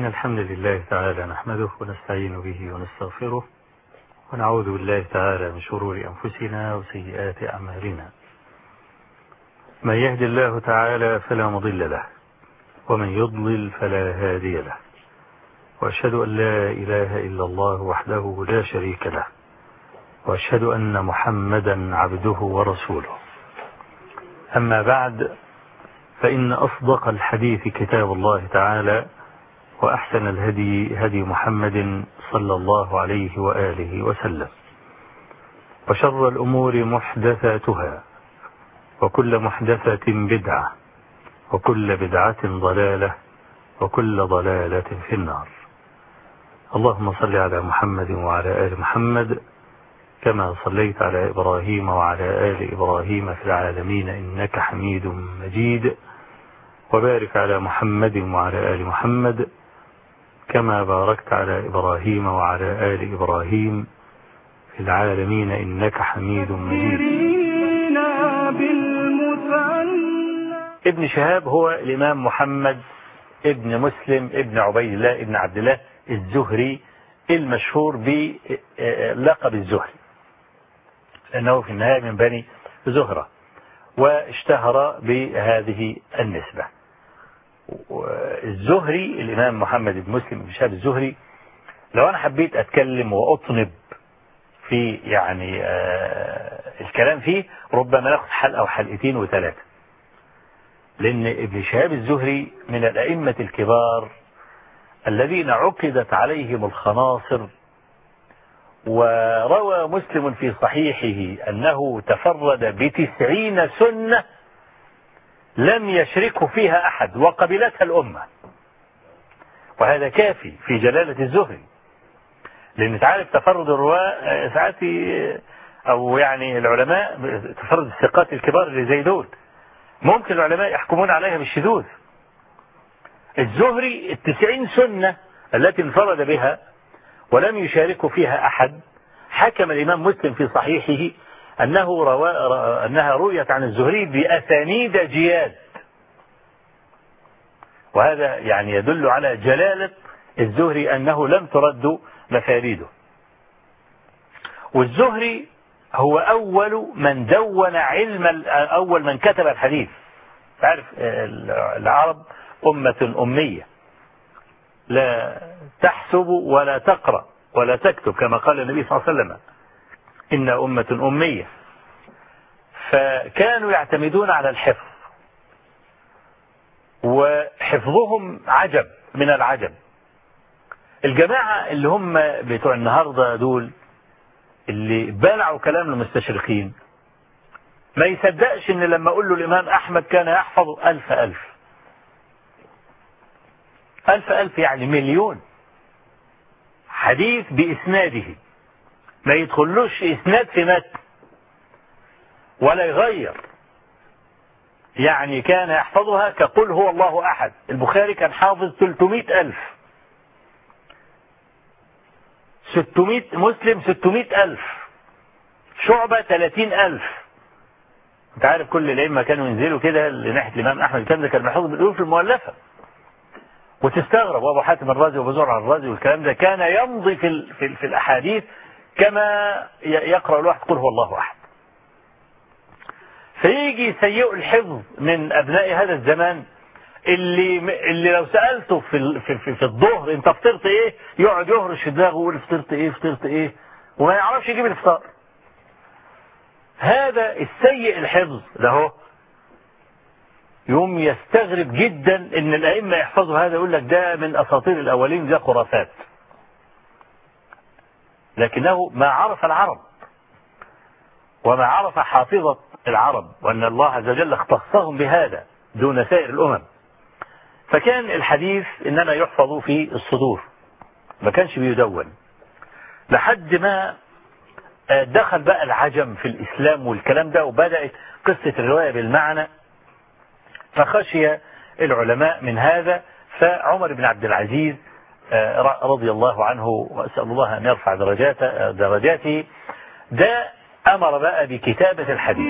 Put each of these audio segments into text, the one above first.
إن الحمد لله تعالى نحمده ونستعين به ونستغفره ونعوذ بالله تعالى من شرور أنفسنا وسيئات أعمالنا. من يهد الله تعالى فلا مضل له ومن يضلل فلا هادي له، وأشهد أن لا إله إلا الله وحده لا شريك له، وأشهد أن محمدا عبده ورسوله. أما بعد، فإن أصدق الحديث كتاب الله تعالى، وأحسن الهدي هدي محمد صلى الله عليه وآله وسلم، وشر الأمور محدثاتها، وكل محدثة بدعة، وكل بدعة ضلالة، وكل ضلالة في النار. اللهم صل على محمد وعلى آل محمد كما صليت على إبراهيم وعلى آل إبراهيم في العالمين إنك حميد مجيد، وبارك على محمد وعلى آل محمد كما باركت على إبراهيم وعلى آل إبراهيم في العالمين إنك حميد مجيد. ابن شهاب هو الإمام محمد ابن مسلم ابن عبيد الله ابن عبد الله الزهري، المشهور بلقب الزهري، لأنه في النهاية من بني زهرة، واشتهر بهذه النسبة. الزهري الإمام محمد بن مسلم بن شهاب الزهري، لو أنا حبيت أتكلم وأطنب في الكلام فيه، ربما ناخد حلقة أو حلقتين وثلاثة، لأن ابن شهاب الزهري من الأئمة الكبار الذين عقدت عليهم الخناصر. وروى مسلم في صحيحه أنه تفرد ب90 سنة لم يشركه فيها أحد وقبلتها الأمة، وهذا كافي في جلالة الزهري، لأن تعرف تفرد الرواة ساعات أو العلماء تفرد الثقات الكبار اللي زي دول ممكن العلماء يحكمون عليها بالشذوذ. الزهري 90 سنة التي انفرد بها ولم يشارك فيها أحد، حكم الإمام مسلم في صحيحه أنها رويت عن الزهري بأسانيد جياد، وهذا يدل على جلالة الزهري أنه لم ترد مفاريده. والزهري هو أول من دون أول من كتب الحديث. تعرف العرب أمة أمية لا تحسب ولا تقرأ ولا تكتب، كما قال النبي صلى الله عليه وسلم إن أمة أمية، فكانوا يعتمدون على الحفظ، وحفظهم عجب من العجب. الجماعة اللي هم بتوع النهاردة دول اللي بلعوا كلام المستشرقين ما يصدقش ان لما اقول له الامام احمد كان يحفظ 1000 يعني مليون حديث باسناده، ما يدخلوش اسناد في متن ولا يغير. كان يحفظها كقل هو الله احد. البخاري كان حافظ 300,000، 600 مسلم 600,000، شعبة 30,000. انت عارف كل الائمه كانوا ينزلوا كده لناحيه الامام احمد، الكلام ده كان محفوظ بالالوف المؤلفه، وتستغرب. وابو حاتم الرازي وابو زرع الرازي والكلام ده كان يمضي في الاحاديث كما يقرا الواحد قل هو الله احد. فيجي سيء الحفظ من ابناء هذا الزمان اللي لو سالته في الظهر انت فطرت ايه، يقعد يهرش في دماغه ويقول فطرت ايه وما يعرفش يجيب الافطار. هذا السيء الحفظ ده يوم يستغرب جدا ان الائمه يحفظوا هذا، يقول لك ده من اساطير الاولين، ده خرافات. لكنه ما عرف العرب وما عرف حافظة العرب، وان الله عز وجل اختصهم بهذا دون سائر الامم. فكان الحديث انما يحفظ في الصدور، ما كانش بيدون، لحد ما دخل بقى العجم في الإسلام والكلام ده، وبدأت قصة الرواية بالمعنى، فخشي العلماء من هذا. فعمر بن عبد العزيز رضي الله عنه، وأسأل الله أن يرفع درجاته، ده أمر بقى بكتابة الحديث.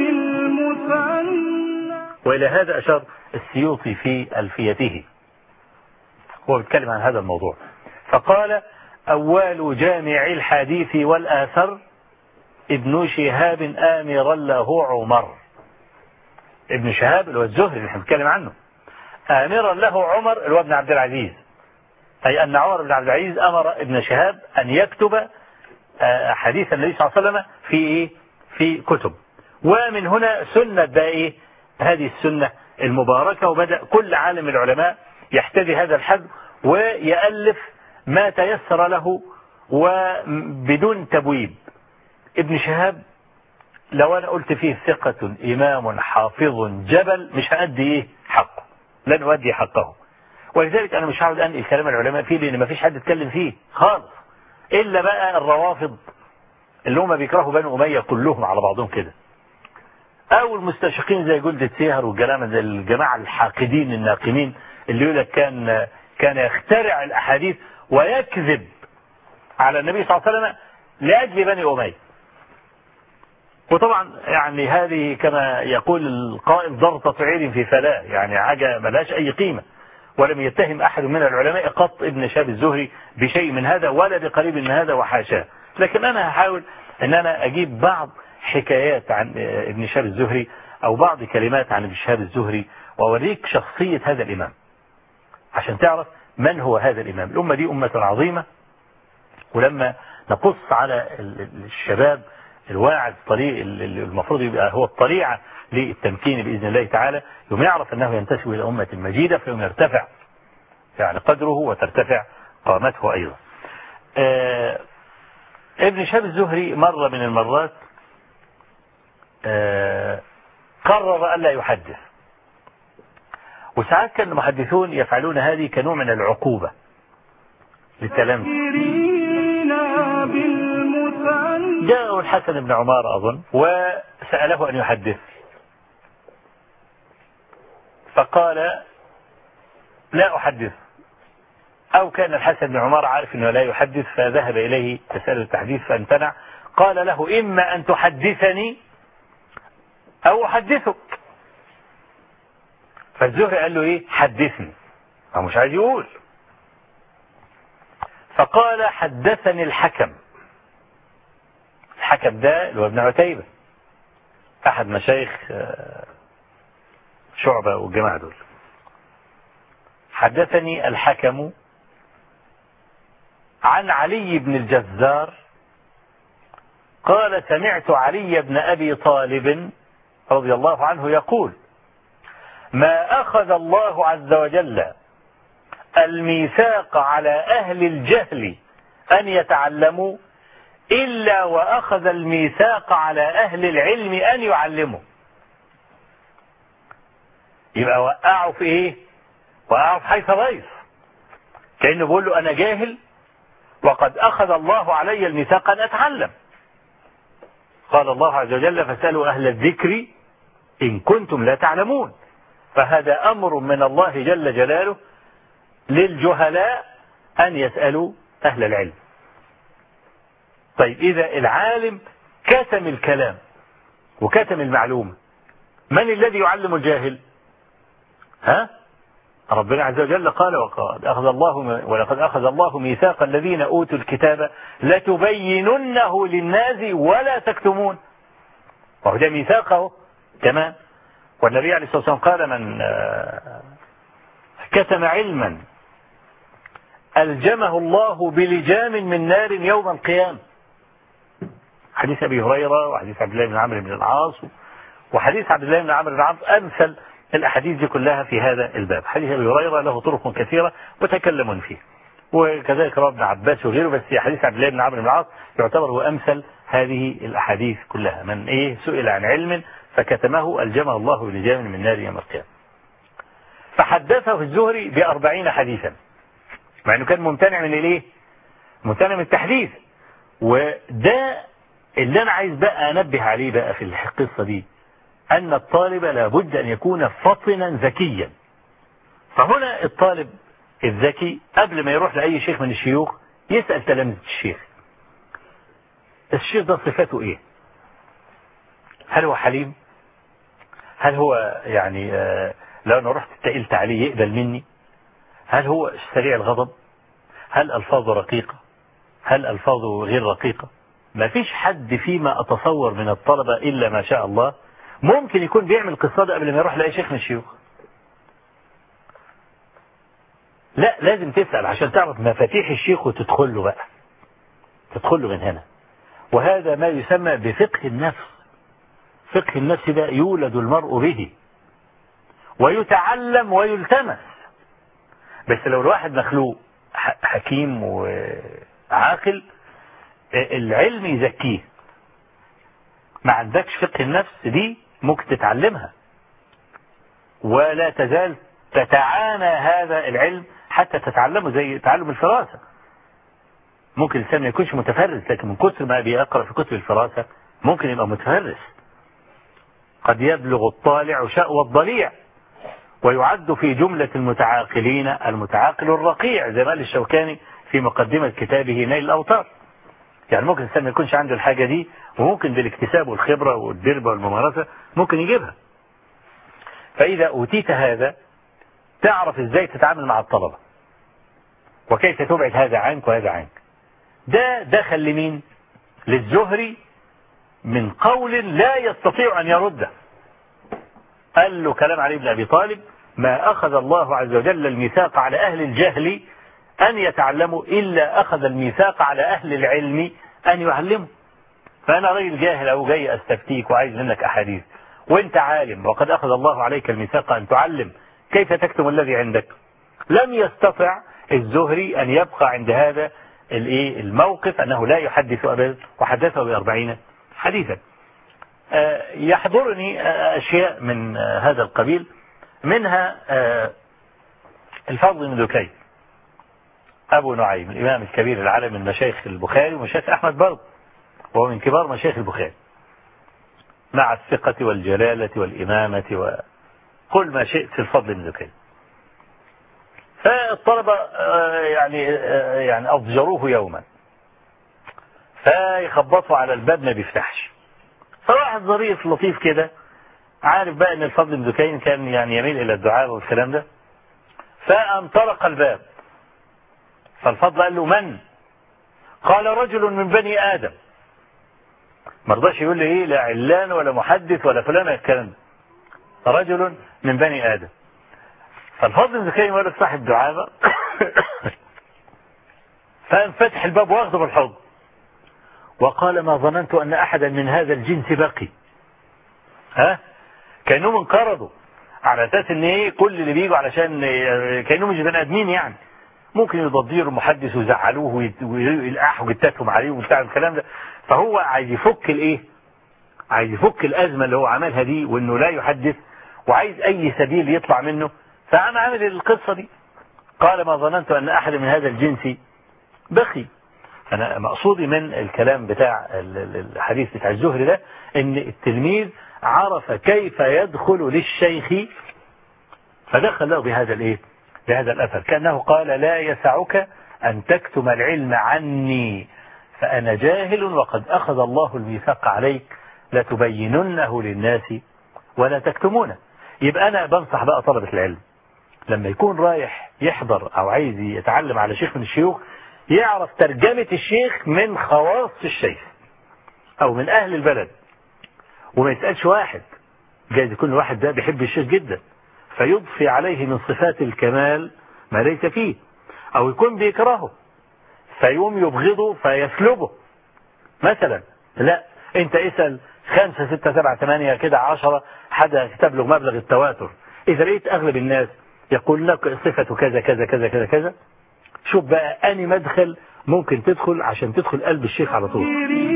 وإلى هذا أشار السيوطي في ألفيته، هو بيتكلم عن هذا الموضوع. فقال أول جامع الحديث والآثر ابن شهاب آمرا له عمر. ابن شهاب اللي هو الزهري اللي احنا بنتكلم عنه، آمرا له عمر اللي هو ابن عبد العزيز، أي أن عمر بن عبد العزيز أمر ابن شهاب أن يكتب حديث النبي صلى الله عليه وسلم في كتب. ومن هنا سنة بقى هذه السنة المباركة، وبدأ كل عالم العلماء يحتذي هذا الحد ويألف ما تيسر له وبدون تبويب. ابن شهاب لو أنا قلت فيه ثقة إمام حافظ جبل مش هأدي حقه، لن أؤدي حقه. ولذلك أنا مش هقعد أنقل كلام العلماء فيه، لأن ما فيش حد يتكلم فيه خالص إلا بقى الروافض اللي هم بيكرهوا بني أمية كلهم على بعضهم كده، أو المستشرقين زي جلدة سيهر والجلامة، زي الجماعة الحاقدين الناقمين اللي يقول لك كان يخترع الأحاديث ويكذب على النبي صلى الله عليه وسلم لأجل بني أمية. وطبعا يعني هذه كما يقول القائل ضرطة عير في فلاة، يعني حاجة ملهاش أي قيمة. ولم يتهم أحد من العلماء قط ابن شهاب الزهري بشيء من هذا ولا بقريب من هذا وحاشاه. لكن أنا هحاول أن أنا أجيب بعض حكايات عن ابن شهاب الزهري أو بعض كلمات عن ابن شهاب الزهري وأوريك شخصية هذا الإمام عشان تعرف من هو هذا الإمام. الأمة دي أمة عظيمة، ولما نقص على الشباب الواعد الطريق اللي المفروض يبقى هو الطليعة للتمكين بإذن الله تعالى، يوم يعرف أنه ينتسب إلى أمة مجيدة، فيوم يرتفع يعني قدره وترتفع قامته أيضا. ابن شهاب الزهري مرة من المرات قرر ألا يحدث، وساعات كان المحدثون يفعلون هذه كنوع من العقوبة للتلامذة. جاءه الحسن بن عمار أظن وسأله أن يحدث، فقال لا أحدث، أو كان الحسن بن عمار عارف أنه لا يحدث فذهب إليه تسأل التحديث فامتنع. قال له إما أن تحدثني أو أحدثك. فالزهري قال له إيه؟ حدثني، هو مش عايز يقول. فقال حدثني الحكم. الحكم ده اللي هو ابن عتيبة أحد مشايخ شعبة والجماعة دول. حدثني الحكم عن علي بن الجزار قال سمعت علي بن أبي طالب رضي الله عنه يقول ما أخذ الله عز وجل الميثاق على أهل الجهل أن يتعلموا إلا وأخذ الميثاق على أهل العلم أن يعلموا. يبقى وقعوا في إيه؟ وقعوا في حيث ضيف، كأنه بيقول له أنا جاهل وقد أخذ الله علي الميثاق أن أتعلم. قال الله عز وجل فاسألوا أهل الذكر إن كنتم لا تعلمون. فهذا أمر من الله جل جلاله للجهلاء أن يسألوا أهل العلم. طيب إذا العالم كتم الكلام وكتم المعلومة، من الذي يعلم الجاهل؟ ربنا عز وجل قال ولقد أخذ الله ميثاق الذين أوتوا الكتاب لتبيننه للناس ولا تكتمون. وهذا ميثاقه كمان. والنبي عليه الصلاة والسلام قال من كتم علما ألجمه الله بلجام من نار يوم القيامة. حديث أبي هريرة وحديث عبد الله بن عمرو بن العاص وحديث عبد الله بن عمرو بن العاص أمثل الأحاديث دي كلها في هذا الباب. حديث أبي هريرة له طرق كثيرة وتكلمون فيه، وكذلك رواه ابن عباس وغيره، بس حديث عبد الله بن عمرو بن العاص يعتبر هو أمثل هذه الأحاديث كلها. من سئل عن علم فكتمه ألجمه الله بلجام من نار يوم القيامة. فحدثه الزهري ب40 حديثا، مع أنه كان ممتنع من ممتنع من التحديث. وده اللي أنا عايز بقى أنبه عليه بقى في القصة دي، أن الطالب لابد أن يكون فطنا ذكيا. فهنا الطالب الذكي قبل ما يروح لأي شيخ من الشيوخ يسأل تلامذة الشيخ ده صفاته إيه؟ هل هو حليم؟ هل هو يعني لو أنا رحت اتقلت عليه يقبل مني؟ هل هو سريع الغضب؟ هل ألفاظه رقيقة؟ هل ألفاظه غير رقيقة؟ ما فيش حد فيما أتصور من الطلبة إلا ما شاء الله ممكن يكون بيعمل قصة قبل ما يروح لأي شيخ من الشيوخ. لا، لازم تسأل عشان تعرف مفاتيح الشيخ وتدخل له بقى، تدخل له من هنا. وهذا ما يسمى بفقه النفس. فقه النفس ده يولد المرء به ويتعلم ويلتمس. بس لو الواحد مخلوق حكيم وعاقل العلم يزكيه. ما عندكش فقه النفس دي ممكن تتعلمها ولا تزال تتعانى هذا العلم حتى تتعلمه، زي تعلم الفراسة. ممكن الإنسان ما يكونش متفرس لكن من كثر ما بيقرأ في كتب الفراسة ممكن يبقى متفرس. قد يبلغ الطالع شأوى الضليع ويعد في جملة المتعاقلين المتعاقل الرقيع زي ما قال الشوكاني في مقدمة كتابه نيل الأوطار. يعني ممكن الإنسان ما يكونش عنده الحاجة دي وممكن بالاكتساب والخبرة والدربة والممارسة ممكن يجيبها. فإذا أوتيت هذا تعرف إزاي تتعامل مع الطلبة وكيف تبعد هذا عنك وهذا عنك. ده دخل لمين؟ للزهري من قول لا يستطيع أن يرده. قال له كلام علي بن أبي طالب: ما أخذ الله عز وجل الميثاق على أهل الجهل أن يتعلموا إلا أخذ الميثاق على أهل العلم أن يعلموا. فأنا راجل جاهل أو جاي أستفتيك وعايز منك أحاديث وأنت عالم وقد أخذ الله عليك الميثاق أن تعلم، كيف تكتم الذي عندك؟ لم يستطع الزهري أن يبقى عند هذا الموقف أنه لا يحدث أبدا، وحدثه ب40 حديثا. يحضرني أشياء من هذا القبيل، منها الفضل بن دكين أبو نعيم الإمام الكبير العالم من مشايخ البخاري ومشايخ أحمد برضه، وهو من كبار مشايخ البخاري مع الثقة والجلالة والإمامة وكل ما شئت في الفضل بن دكين. فالطلبة يعني أضجروه يوما فيخبطوا على الباب ما بيفتحش. فواحد ظريف لطيف كده عارف بقى ان الفضل بن دكين كان يعني يميل الى الدعاء والكلام ده، فانطرق الباب. فالفضل قال له: من؟ قال: رجل من بني آدم. ما رضاش يقول لي لا علان ولا محدث ولا فلان الكلام ده، رجل من بني آدم. فالفضل بن دكين ولد صاحب دعابة فانفتح الباب واخده بالحضن وقال: ما ظننت أن أحدا من هذا الجنس بقي. كأنهم انقرضوا على أساس ان كل اللي بيجوا علشان كأنهم مش بني آدمين، يعني ممكن يضجروا محدث ويزعلوه ويلقحوا جتاتهم عليه وبتاع الكلام ده. فهو عايز يفك عايز يفك الأزمة اللي هو عملها دي وانه لا يحدث وعايز أي سبيل يطلع منه، فأنا عامل القصة دي. قال: ما ظننت أن أحد من هذا الجنس بقي. أنا مقصودي من الكلام بتاع الحديث بتاع الزهري ده ان التلميذ عرف كيف يدخل للشيخ فدخل له بهذا الأثر، كأنه قال: لا يسعك أن تكتم العلم عني فأنا جاهل وقد أخذ الله الميثاق عليك لتبيننه للناس ولا تكتمونه. يبقى أنا بنصح بقى طلبة العلم لما يكون رايح يحضر أو عايز يتعلم على شيخ من الشيوخ يعرف ترجمة الشيخ من خواص الشيخ أو من أهل البلد، وما يسألش واحد. جايز يكون الواحد ده بيحب الشيخ جدا فيضفي عليه من صفات الكمال ما ليس فيه، أو يكون بيكرهه فيوم يبغضه فيسلبه مثلا. لا، انت اسأل 5 6 7 8 كده 10 حدا تبلغ مبلغ التواتر، إذا لقيت أغلب الناس يقول لك صفة كذا كذا كذا كذا كذا، شوف بقى أني مدخل ممكن تدخل عشان تدخل قلب الشيخ على طول.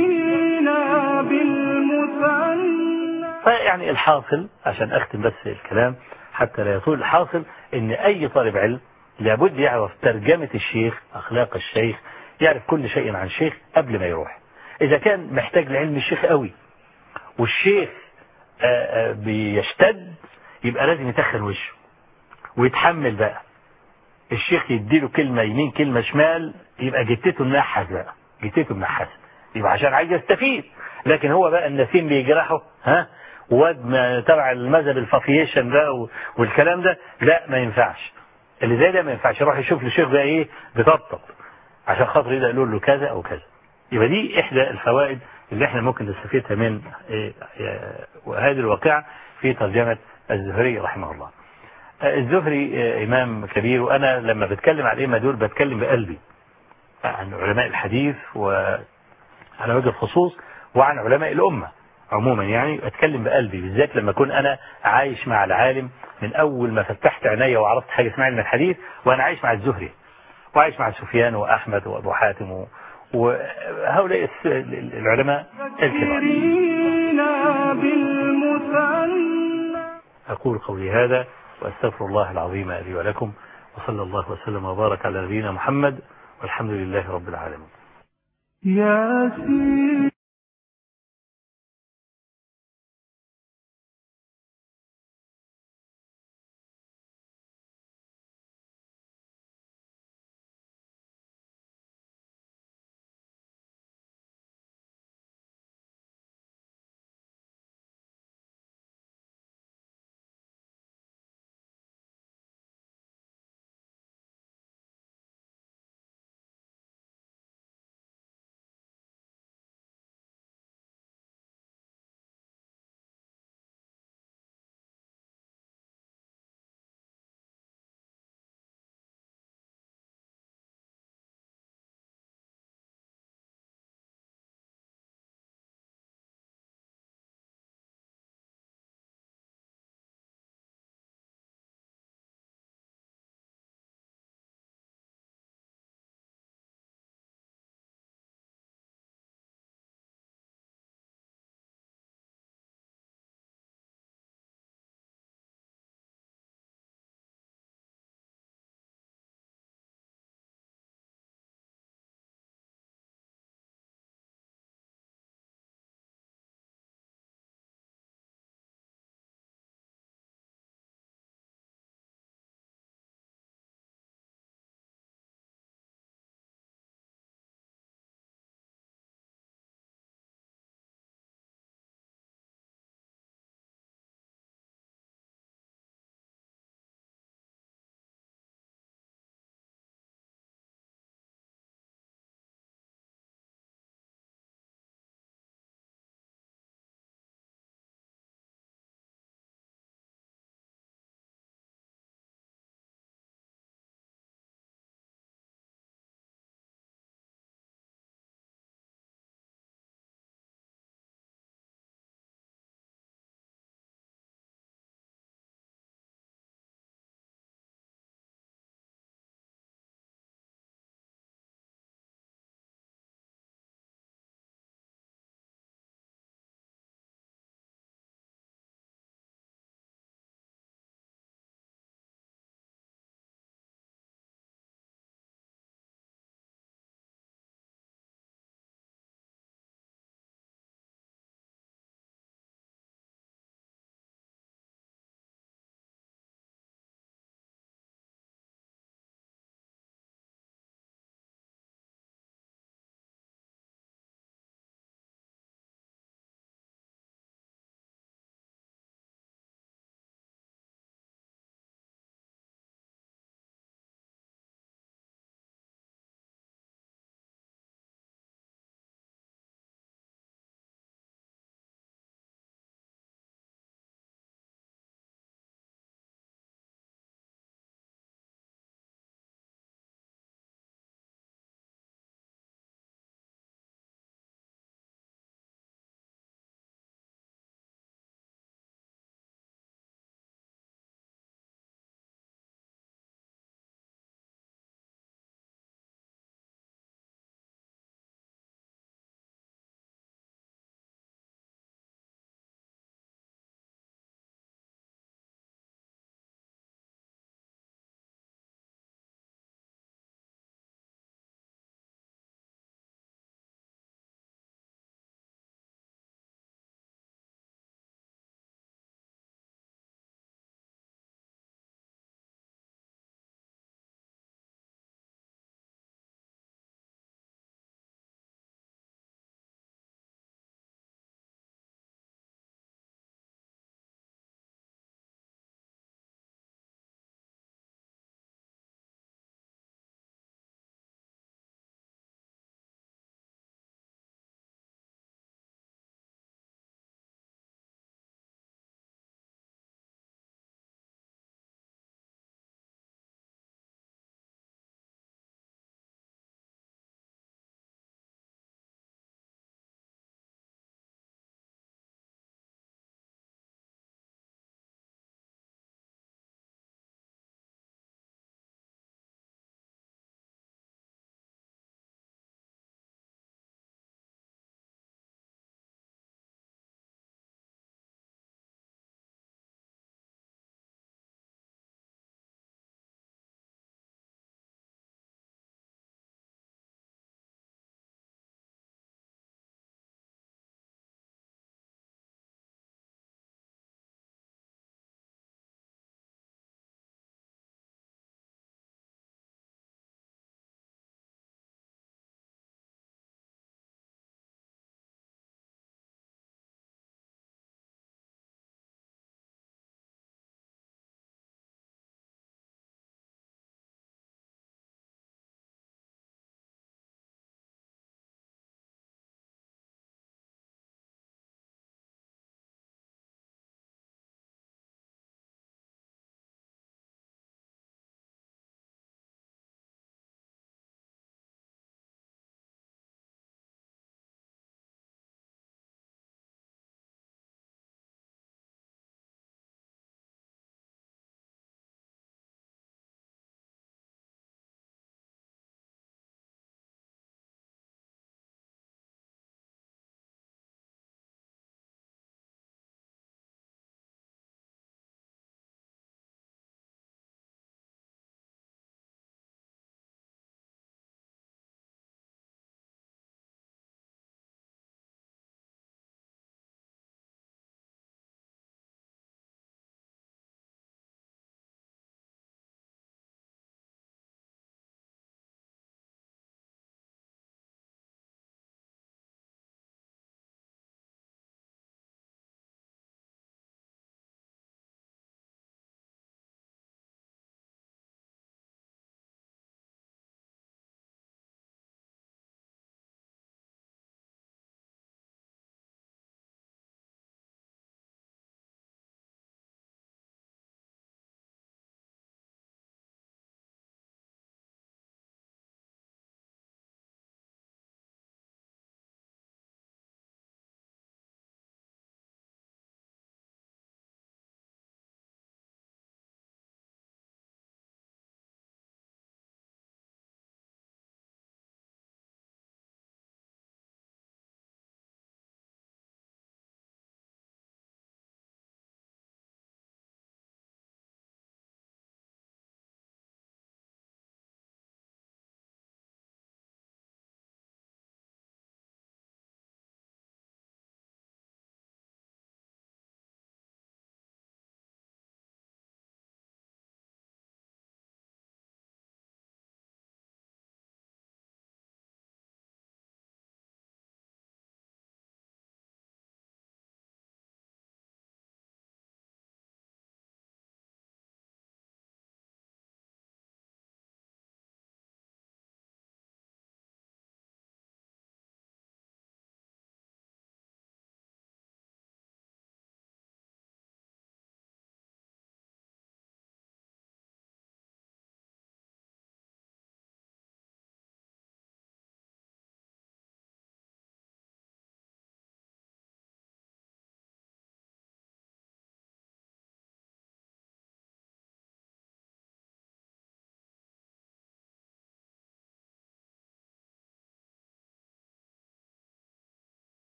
فيعني الحاصل عشان أختم بس الكلام حتى لا يطول، الحاصل ان أي طالب علم لابد يعرف ترجمة الشيخ، أخلاق الشيخ، يعرف كل شيء عن الشيخ قبل ما يروح. إذا كان محتاج لعلم الشيخ قوي والشيخ بيشتد يبقى لازم يتخن وشه ويتحمل بقى. الشيخ يديله كلمة يمين كلمة شمال يبقى جتته منحس بقى، جتته منحس يبقى عشان عايز يستفيد. لكن هو بقى النسيم بيجرحه واد تبع المذهب الفافيشن ده والكلام ده، لا ما ينفعش. اللي زي ده ما ينفعش يروح يشوف الشيخ ده ايه بيطبطب عشان خاطر يقدر يقول له كذا او كذا. يبقى دي احدى الفوائد اللي احنا ممكن نستفيدها من وهذه الواقعة في ترجمة الزهري رحمه الله. الزهري إمام كبير، وأنا لما بتكلم عن الأئمة دول بتكلم بقلبي عن علماء الحديث وعلى وجه الخصوص وعن علماء الأمة عموما، يعني أتكلم بقلبي بالذات لما أكون أنا عايش مع العالم من أول ما فتحت عيني وعرفت حاجة اسمها علم الحديث، وأنا عايش مع الزهري وعايش مع سفيان وأحمد وأبو حاتم وهؤلاء العلماء الكبار. أقول قولي هذا وأستغفر الله العظيم لي ولكم، وصلى الله وسلم وبارك على نبينا محمد، والحمد لله رب العالمين.